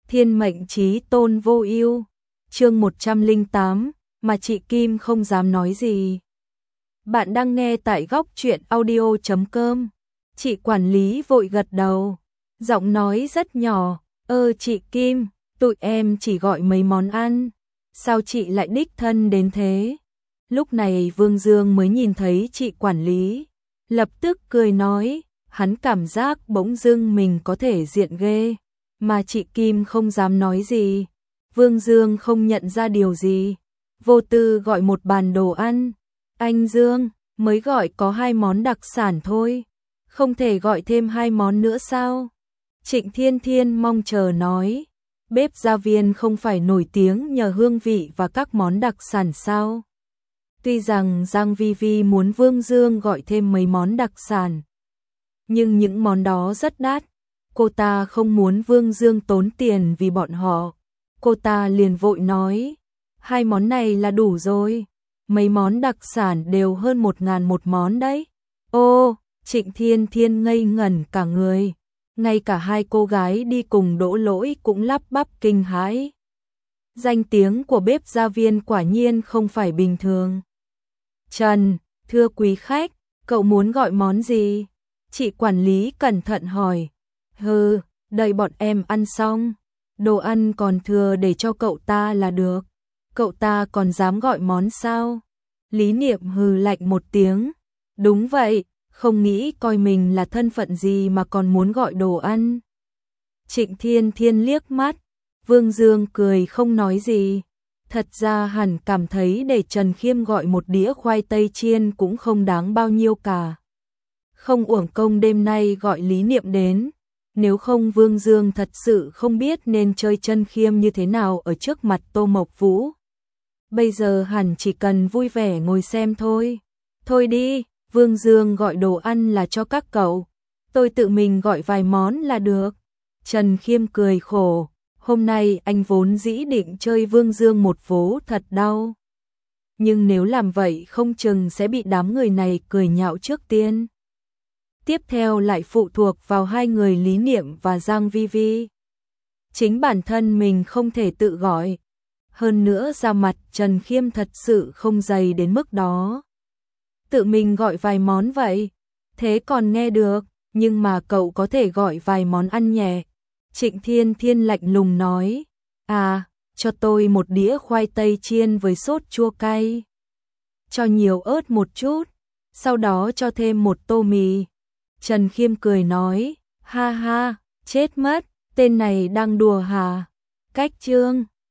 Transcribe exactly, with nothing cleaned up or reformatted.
Thiên mệnh chí tôn vô ưu. Chương một trăm lẻ tám, mà chị Kim không dám nói gì. Bạn đang nghe tại góc truyện audio chấm com. Chị quản lý vội gật đầu, giọng nói rất nhỏ, "Ơ chị Kim, tụi em chỉ gọi mấy món ăn, sao chị lại đích thân đến thế?" Lúc này Vương Dương mới nhìn thấy chị quản lý, lập tức cười nói, hắn cảm giác bỗng dưng mình có thể diện ghê, mà chị Kim không dám nói gì. Vương Dương không nhận ra điều gì, vô tư gọi một bàn đồ ăn. "Anh Dương, mới gọi có hai món đặc sản thôi, không thể gọi thêm hai món nữa sao?" Trịnh Thiên Thiên mong chờ nói, "Bếp Gia Viên không phải nổi tiếng nhờ hương vị và các món đặc sản sao?" Tuy rằng Giang Vi Vi muốn Vương Dương gọi thêm mấy món đặc sản, nhưng những món đó rất đắt, cô ta không muốn Vương Dương tốn tiền vì bọn họ. Cô ta liền vội nói, hai món này là đủ rồi, mấy món đặc sản đều hơn một ngàn một món đấy. Ô, Trịnh Thiên Thiên ngây ngẩn cả người, ngay cả hai cô gái đi cùng Đỗ Lỗi cũng lắp bắp kinh hãi. Danh tiếng của bếp Gia Viên quả nhiên không phải bình thường. "Trần, thưa quý khách, cậu muốn gọi món gì?" Chị quản lý cẩn thận hỏi. "Hừ, đợi bọn em ăn xong, đồ ăn còn thừa để cho cậu ta là được. Cậu ta còn dám gọi món sao?" Lý Niệm hừ lạnh một tiếng. "Đúng vậy, không nghĩ coi mình là thân phận gì mà còn muốn gọi đồ ăn." Trịnh Thiên Thiên liếc mắt, Vương Dương cười không nói gì. Thật ra hẳn cảm thấy để Trần Khiêm gọi một đĩa khoai tây chiên cũng không đáng bao nhiêu cả. Không uổng công đêm nay gọi Lý Niệm đến, nếu không Vương Dương thật sự không biết nên chơi Trần Khiêm như thế nào ở trước mặt Tô Mộc Vũ. Bây giờ hẳn chỉ cần vui vẻ ngồi xem thôi. "Thôi đi, Vương Dương gọi đồ ăn là cho các cậu, tôi tự mình gọi vài món là được." Trần Khiêm cười khổ, hôm nay anh vốn dĩ định chơi Vương Dương một vố thật đau. Nhưng nếu làm vậy không chừng sẽ bị đám người này cười nhạo trước tiên. Tiếp theo lại phụ thuộc vào hai người Lý Niệm và Giang Vi Vi. Chính bản thân mình không thể tự gọi. Hơn nữa ra mặt Trần Khiêm thật sự không dày đến mức đó. Tự mình gọi vài món vậy, thế còn nghe được, nhưng mà cậu có thể gọi vài món ăn nhẹ. Trịnh Thiên Thiên lạnh lùng nói, "À, cho tôi một đĩa khoai tây chiên với sốt chua cay. Cho nhiều ớt một chút, sau đó cho thêm một tô mì." Trần Khiêm cười nói, "Ha ha, chết mất, tên này đang đùa hả? Cách chương."